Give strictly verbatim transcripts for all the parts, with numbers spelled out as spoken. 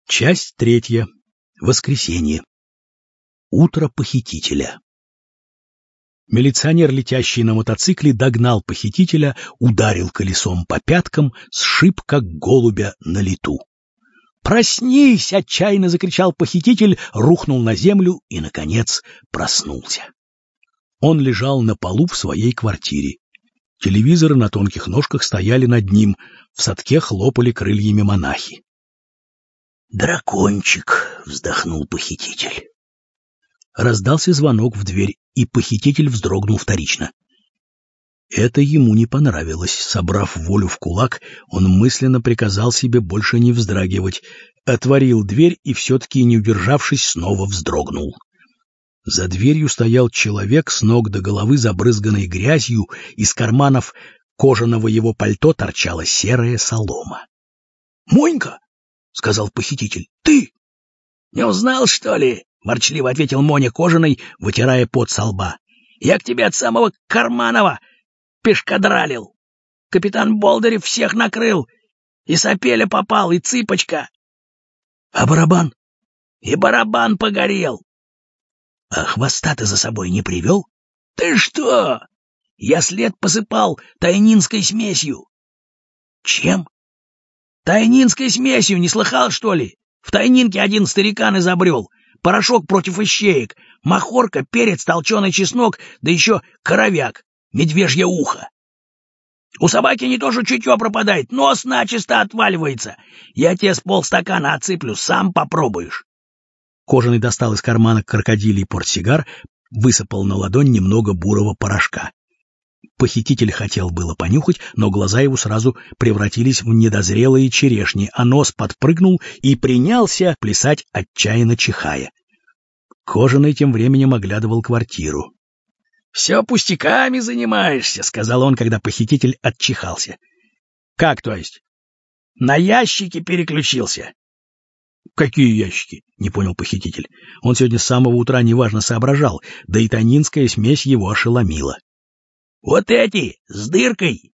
Часть третья. Воскресенье. Утро похитителя. Милиционер, летящий на мотоцикле, догнал похитителя, ударил колесом по пяткам, сшиб, как голубя, на лету. «Проснись!» — отчаянно закричал похититель, рухнул на землю и, наконец, проснулся. Он лежал на полу в своей квартире. Телевизоры на тонких ножках стояли над ним, в садке хлопали крыльями монахи. «Дракончик!» — вздохнул похититель. Раздался звонок в дверь, и похититель вздрогнул вторично. Это ему не понравилось. Собрав волю в кулак, он мысленно приказал себе больше не вздрагивать, отворил дверь и, все-таки не удержавшись, снова вздрогнул. За дверью стоял человек, с ног до головы забрызганный грязью, из карманов кожаного его пальто торчала серая солома. «Монька!» — сказал похититель. — Ты? — Не узнал, что ли? — ворчливо ответил Моня Кожаный, вытирая пот со лба. — Я к тебе от самого Карманова пешкадралил. Капитан Болдырев всех накрыл. И Сапеля попал, и Цыпочка. — А барабан? — И барабан погорел. — А хвоста ты за собой не привел? — Ты что? Я след посыпал тайнинской смесью. — Чем? Тайнинской смесью, не слыхал, что ли? В Тайнинке один старикан изобрел. Порошок против ищеек, махорка, перец, толченый чеснок, да еще коровяк, медвежье ухо. У собаки не то что чутье пропадает, нос начисто отваливается. Я тебе с полстакана отсыплю, сам попробуешь. Кожаный достал из кармана крокодилий портсигар, высыпал на ладонь немного бурого порошка. Похититель хотел было понюхать, но глаза его сразу превратились в недозрелые черешни, а нос подпрыгнул и принялся плясать, отчаянно чихая. Кожаный тем временем оглядывал квартиру. — Все пустяками занимаешься, — сказал он, когда похититель отчихался. — Как, то есть? — На ящики переключился. — Какие ящики? — не понял похититель. Он сегодня с самого утра неважно соображал, да и тайнинская смесь его ошеломила. Вот эти, с дыркой.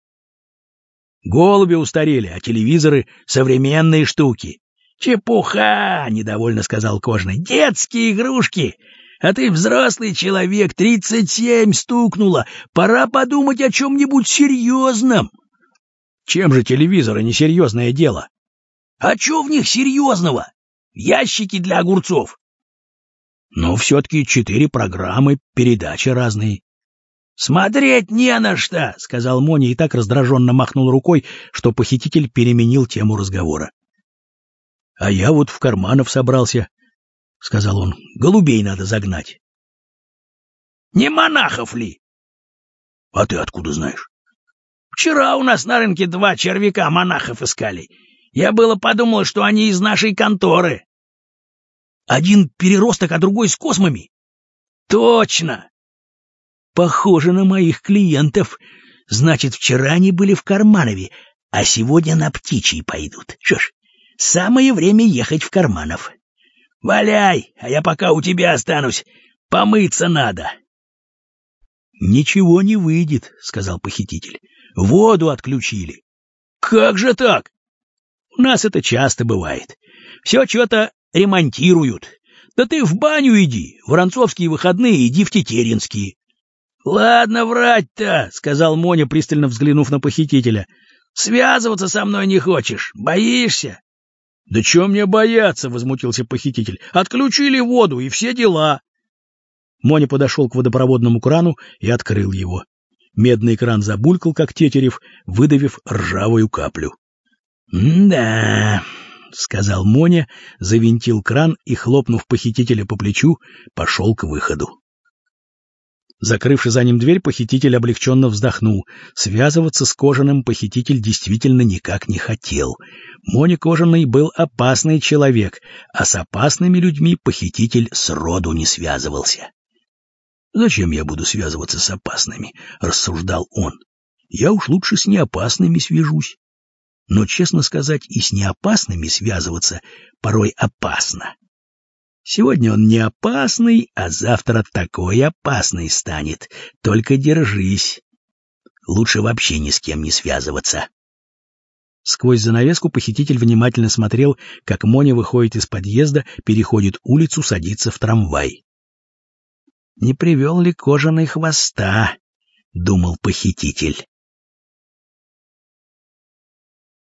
Голуби устарели, а телевизоры — современные штуки. Чепуха, — недовольно сказал Кожаный. Детские игрушки. А ты взрослый человек, тридцать семь стукнуло. Пора подумать о чем-нибудь серьезном. Чем же телевизоры несерьезное дело? А что в них серьезного? Ящики для огурцов. Но все-таки четыре программы, передачи разные. «Смотреть не на что», — сказал Моня и так раздраженно махнул рукой, что похититель переменил тему разговора. «А я вот в Карманов собрался», — сказал он. «Голубей надо загнать». «Не монахов ли?» «А ты откуда знаешь?» «Вчера у нас на рынке два червяка монахов искали. Я было подумал, что они из нашей конторы». «Один переросток, а другой с космами?» «Точно!» Похоже на моих клиентов. Значит, вчера они были в Карманове, а сегодня на Птичий пойдут. Что ж, самое время ехать в Карманов. Валяй, а я пока у тебя останусь. Помыться надо. Ничего не выйдет, сказал похититель. Воду отключили. Как же так? У нас это часто бывает. Все что-то ремонтируют. Да ты в баню иди, в воронцовские выходные иди в тетеринские. — Ладно врать-то, — сказал Моня, пристально взглянув на похитителя. — Связываться со мной не хочешь? Боишься? — Да чего мне бояться, — возмутился похититель. — Отключили воду, и все дела. Моня подошел к водопроводному крану и открыл его. Медный кран забулькал, как тетерев, выдавив ржавую каплю. — Да, — сказал Моня, завинтил кран и, хлопнув похитителя по плечу, пошел к выходу. Закрывши за ним дверь, похититель облегченно вздохнул. Связываться с Кожаным похититель действительно никак не хотел. Моня Кожаный был опасный человек, а с опасными людьми похититель сроду не связывался. «Зачем я буду связываться с опасными?» — рассуждал он. «Я уж лучше с неопасными свяжусь». Но, честно сказать, и с неопасными связываться порой опасно. Сегодня он не опасный, а завтра такой опасный станет. Только держись. Лучше вообще ни с кем не связываться. Сквозь занавеску похититель внимательно смотрел, как Моня выходит из подъезда, переходит улицу, садится в трамвай. «Не привел ли кожаный хвоста?» — думал похититель.